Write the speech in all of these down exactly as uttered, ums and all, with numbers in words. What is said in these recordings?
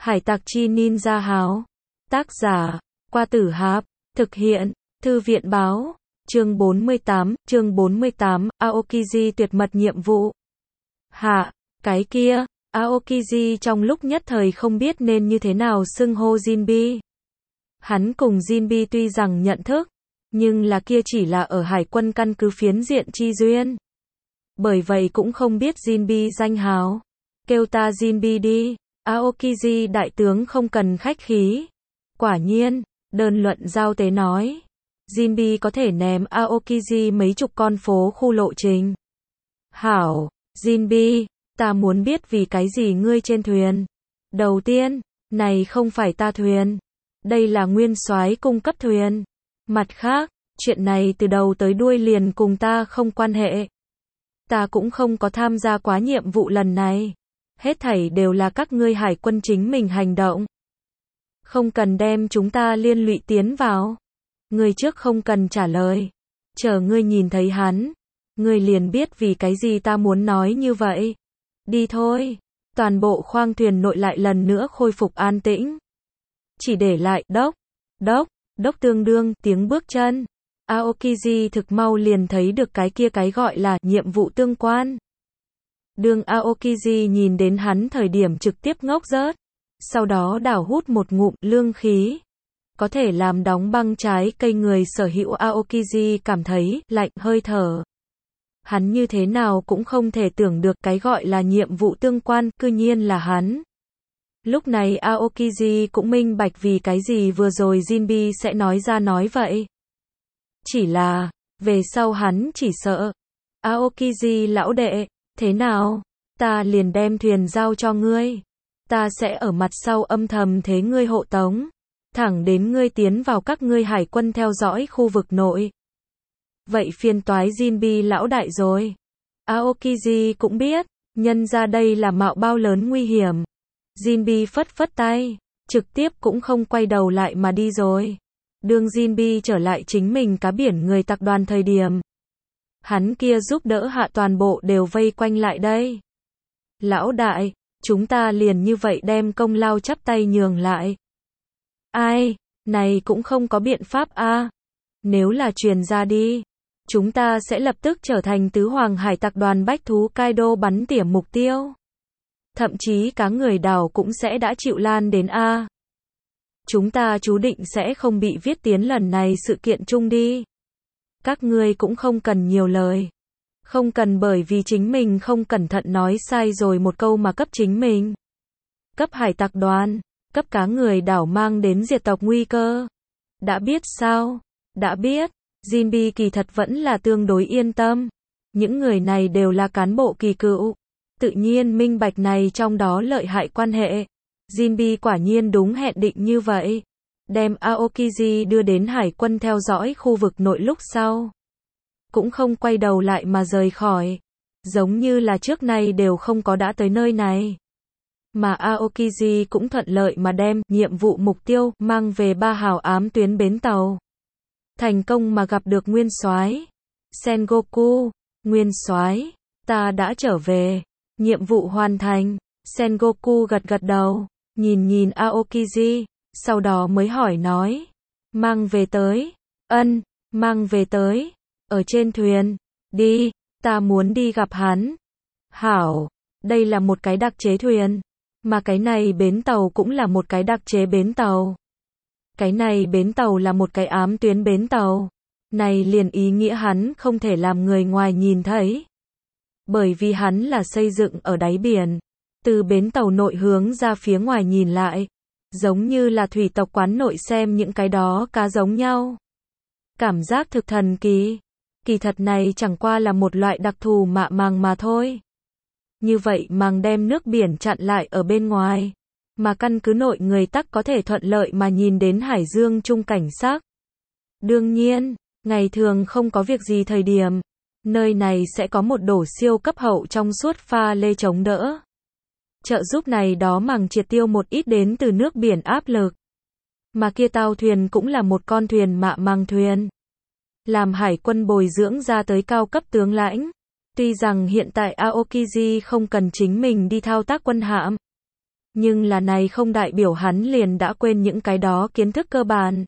Hải tặc chi ninja háo. Tác giả, Qua Tử Hạp. Thực hiện, Thư viện báo. Chương bốn mươi tám, chương bốn mươi tám, Aokiji tuyệt mật nhiệm vụ. Hạ, cái kia, Aokiji trong lúc nhất thời không biết nên như thế nào xưng hô Jinbe. Hắn cùng Jinbe tuy rằng nhận thức, nhưng là kia chỉ là ở hải quân căn cứ phiến diện chi duyên. Bởi vậy cũng không biết Jinbe danh hào. Kêu ta Jinbe đi, Aokiji đại tướng không cần khách khí. Quả nhiên, đơn luận giao tế nói. Jinbe có thể ném Aokiji mấy chục con phố khu lộ trình. Hảo, Jinbe, ta muốn biết vì cái gì ngươi trên thuyền. Đầu tiên, này không phải ta thuyền. Đây là nguyên soái cung cấp thuyền. Mặt khác, chuyện này từ đầu tới đuôi liền cùng ta không quan hệ. Ta cũng không có tham gia quá nhiệm vụ lần này. Hết thảy đều là các ngươi hải quân chính mình hành động. Không cần đem chúng ta liên lụy tiến vào. Ngươi trước không cần trả lời. Chờ ngươi nhìn thấy hắn, ngươi liền biết vì cái gì ta muốn nói như vậy. Đi thôi. Toàn bộ khoang thuyền nội lại lần nữa khôi phục an tĩnh. Chỉ để lại đốc, đốc, đốc tương đương tiếng bước chân. Aokiji thực mau liền thấy được cái kia cái gọi là nhiệm vụ tương quan. Đường Aokiji nhìn đến hắn thời điểm trực tiếp ngốc rớt. Sau đó đảo hút một ngụm lương khí. Có thể làm đóng băng trái cây người sở hữu Aokiji cảm thấy lạnh hơi thở. Hắn như thế nào cũng không thể tưởng được cái gọi là nhiệm vụ tương quan cư nhiên là hắn. Lúc này Aokiji cũng minh bạch vì cái gì vừa rồi Jinbe sẽ nói ra nói vậy. Chỉ là, về sau hắn chỉ sợ. Aokiji lão đệ, thế nào? Ta liền đem thuyền giao cho ngươi. Ta sẽ ở mặt sau âm thầm thế ngươi hộ tống. Thẳng đến ngươi tiến vào các ngươi hải quân theo dõi khu vực nội. Vậy phiền toái Jinbe lão đại rồi. Aokiji cũng biết, nhân ra đây là mạo bao lớn nguy hiểm. Jinbe phất phất tay, trực tiếp cũng không quay đầu lại mà đi rồi. Đường Jinbe trở lại chính mình cá biển người tặc đoàn thời điểm. Hắn kia giúp đỡ hạ toàn bộ đều vây quanh lại đây. Lão đại, chúng ta liền như vậy đem công lao chắp tay nhường lại. Ai, này cũng không có biện pháp a. À. Nếu là truyền ra đi, chúng ta sẽ lập tức trở thành tứ hoàng hải tặc đoàn bách thú Kaido bắn tỉa mục tiêu. Thậm chí cá người đảo cũng sẽ đã chịu lan đến a. À. Chúng ta chú định sẽ không bị viết tiến lần này sự kiện chung đi. Các ngươi cũng không cần nhiều lời. Không cần bởi vì chính mình không cẩn thận nói sai rồi một câu mà cấp chính mình. Cấp hải tặc đoàn, cấp cá người đảo mang đến diệt tộc nguy cơ. Đã biết sao? Đã biết. Jinbe kỳ thật vẫn là tương đối yên tâm. Những người này đều là cán bộ kỳ cựu. Tự nhiên minh bạch này trong đó lợi hại quan hệ. Jinbe quả nhiên đúng hẹn định như vậy. Đem Aokiji đưa đến hải quân theo dõi khu vực nội lúc sau. Cũng không quay đầu lại mà rời khỏi. Giống như là trước nay đều không có đã tới nơi này. Mà Aokiji cũng thuận lợi mà đem nhiệm vụ mục tiêu mang về ba hào ám tuyến bến tàu. Thành công mà gặp được Nguyên Soái. Sengoku, Nguyên Soái, ta đã trở về. Nhiệm vụ hoàn thành. Sengoku gật gật đầu, nhìn nhìn Aokiji, sau đó mới hỏi nói. Mang về tới. Ân, mang về tới. Ở trên thuyền. Đi, ta muốn đi gặp hắn. Hảo, đây là một cái đặc chế thuyền. Mà cái này bến tàu cũng là một cái đặc chế bến tàu. Cái này bến tàu là một cái ám tuyến bến tàu. Này liền ý nghĩa hắn không thể làm người ngoài nhìn thấy. Bởi vì hắn là xây dựng ở đáy biển. Từ bến tàu nội hướng ra phía ngoài nhìn lại. Giống như là thủy tộc quán nội xem những cái đó cá giống nhau. Cảm giác thực thần kỳ. Kỳ thật này chẳng qua là một loại đặc thù mạ màng mà thôi. Như vậy màng đem nước biển chặn lại ở bên ngoài. Mà căn cứ nội người tắc có thể thuận lợi mà nhìn đến hải dương chung cảnh sắc. Đương nhiên, ngày thường không có việc gì thời điểm. Nơi này sẽ có một đổ siêu cấp hậu trong suốt pha lê chống đỡ. Trợ giúp này đó màng triệt tiêu một ít đến từ nước biển áp lực. Mà kia tàu thuyền cũng là một con thuyền mạ màng thuyền. Làm hải quân bồi dưỡng ra tới cao cấp tướng lãnh. Tuy rằng hiện tại Aokiji không cần chính mình đi thao tác quân hạm. Nhưng là này không đại biểu hắn liền đã quên những cái đó kiến thức cơ bản.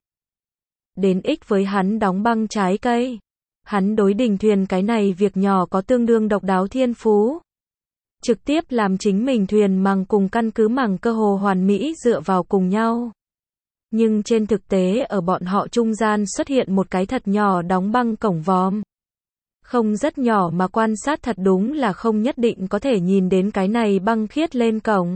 Đến ích với hắn đóng băng trái cây. Hắn đối đình thuyền cái này việc nhỏ có tương đương độc đáo thiên phú. Trực tiếp làm chính mình thuyền màng cùng căn cứ màng cơ hồ hoàn mỹ dựa vào cùng nhau. Nhưng trên thực tế ở bọn họ trung gian xuất hiện một cái thật nhỏ đóng băng cổng vòm. Không rất nhỏ mà quan sát thật đúng là không nhất định có thể nhìn đến cái này băng khiết lên cổng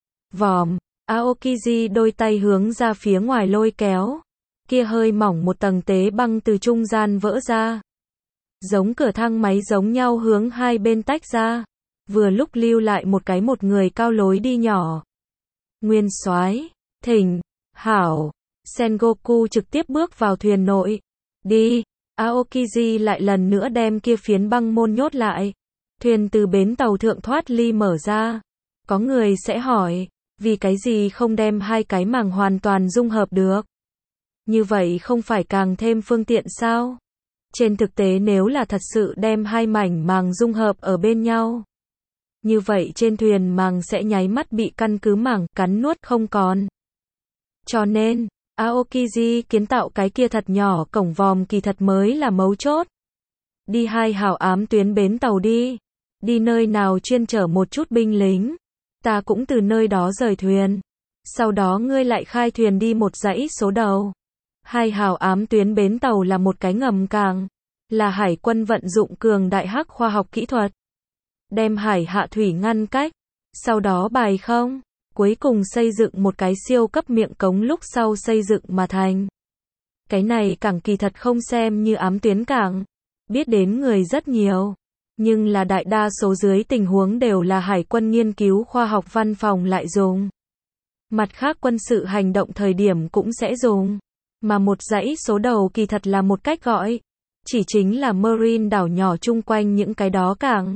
vòm. Aokiji đôi tay hướng ra phía ngoài lôi kéo. Kia hơi mỏng một tầng tế băng từ trung gian vỡ ra. Giống cửa thang máy giống nhau hướng hai bên tách ra. Vừa lúc lưu lại một cái một người cao lối đi nhỏ. Nguyên soái, thỉnh, hảo. Sengoku trực tiếp bước vào thuyền nội. Đi. Aokiji lại lần nữa đem kia phiến băng môn nhốt lại. Thuyền từ bến tàu thượng thoát ly mở ra. Có người sẽ hỏi, vì cái gì không đem hai cái màng hoàn toàn dung hợp được? Như vậy không phải càng thêm phương tiện sao? Trên thực tế nếu là thật sự đem hai mảnh màng dung hợp ở bên nhau. Như vậy trên thuyền màng sẽ nháy mắt bị căn cứ màng cắn nuốt không còn. Cho nên, Aokiji kiến tạo cái kia thật nhỏ cổng vòm kỳ thật mới là mấu chốt. Đi hai hào ám tuyến bến tàu đi. Đi nơi nào chuyên chở một chút binh lính. Ta cũng từ nơi đó rời thuyền. Sau đó ngươi lại khai thuyền đi một dãy số đầu. Hai hào ám tuyến bến tàu là một cái ngầm cảng. Là hải quân vận dụng cường đại hắc khoa học kỹ thuật. Đem hải hạ thủy ngăn cách. Sau đó bài không. Cuối cùng xây dựng một cái siêu cấp miệng cống lúc sau xây dựng mà thành. Cái này cảng kỳ thật không xem như ám tuyến cảng. Biết đến người rất nhiều. Nhưng là đại đa số dưới tình huống đều là hải quân nghiên cứu khoa học văn phòng lại dùng. Mặt khác quân sự hành động thời điểm cũng sẽ dùng. Mà một dãy số đầu kỳ thật là một cách gọi. Chỉ chính là Marine đảo nhỏ chung quanh những cái đó cảng.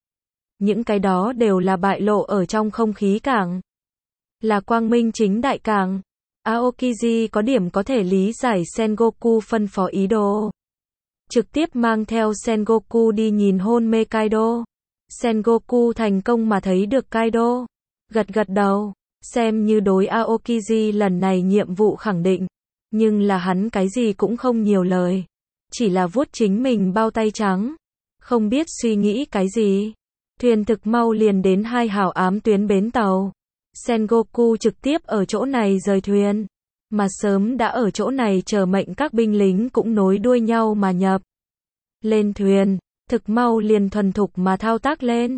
Những cái đó đều là bại lộ ở trong không khí cảng. Là quang minh chính đại cảng. Aokiji có điểm có thể lý giải Sengoku phân phó ý đồ. Trực tiếp mang theo Sengoku đi nhìn hôn mê Kaido. Sengoku thành công mà thấy được Kaido. Gật gật đầu, xem như đối Aokiji lần này nhiệm vụ khẳng định. Nhưng là hắn cái gì cũng không nhiều lời. Chỉ là vuốt chính mình bao tay trắng. Không biết suy nghĩ cái gì. Thuyền thực mau liền đến hai hào ám tuyến bến tàu. Sengoku trực tiếp ở chỗ này rời thuyền. Mà sớm đã ở chỗ này chờ mệnh các binh lính cũng nối đuôi nhau mà nhập. Lên thuyền, thực mau liền thuần thục mà thao tác lên.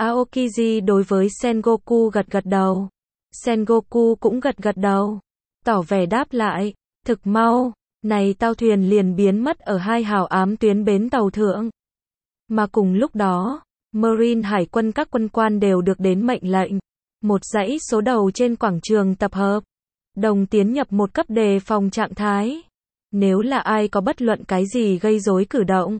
Aokiji đối với Sengoku gật gật đầu. Sengoku cũng gật gật đầu. Tỏ vẻ đáp lại, thực mau, này tàu thuyền liền biến mất ở hai hào ám tuyến bến tàu thượng. Mà cùng lúc đó, Marine hải quân các quân quan đều được đến mệnh lệnh. Một dãy số đầu trên quảng trường tập hợp. Đồng tiến nhập một cấp đề phòng trạng thái. Nếu là ai có bất luận cái gì gây rối cử động,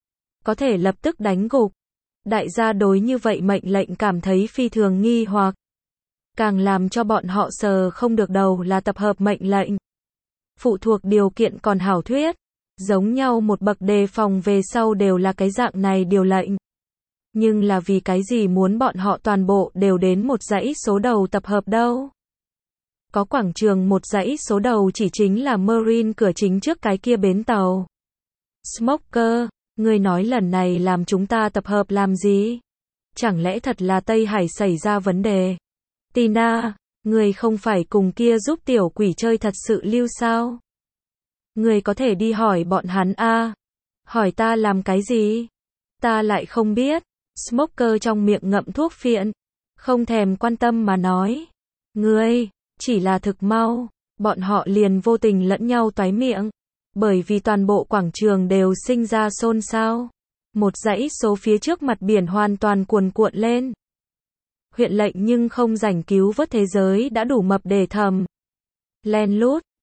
có thể lập tức đánh gục. Đại gia đối như vậy mệnh lệnh cảm thấy phi thường nghi hoặc. Càng làm cho bọn họ sờ không được đầu là tập hợp mệnh lệnh. Phụ thuộc điều kiện còn hảo thuyết. Giống nhau một bậc đề phòng về sau đều là cái dạng này điều lệnh. Nhưng là vì cái gì muốn bọn họ toàn bộ đều đến một dãy số đầu tập hợp đâu? Có quảng trường một dãy số đầu chỉ chính là Marine cửa chính trước cái kia bến tàu. Smoker, ngươi nói lần này làm chúng ta tập hợp làm gì? Chẳng lẽ thật là Tây Hải xảy ra vấn đề? Tina, ngươi không phải cùng kia giúp tiểu quỷ chơi thật sự lưu sao? Ngươi có thể đi hỏi bọn hắn a. À? Hỏi ta làm cái gì? Ta lại không biết. Smoker trong miệng ngậm thuốc phiện. Không thèm quan tâm mà nói. Ngươi, chỉ là thực mau. Bọn họ liền vô tình lẫn nhau toái miệng. Bởi vì toàn bộ quảng trường đều sinh ra xôn xao. Một dãy số phía trước mặt biển hoàn toàn cuồn cuộn lên. Huyện lệnh nhưng không rảnh cứu vớt thế giới đã đủ mập để thầm. Len lút,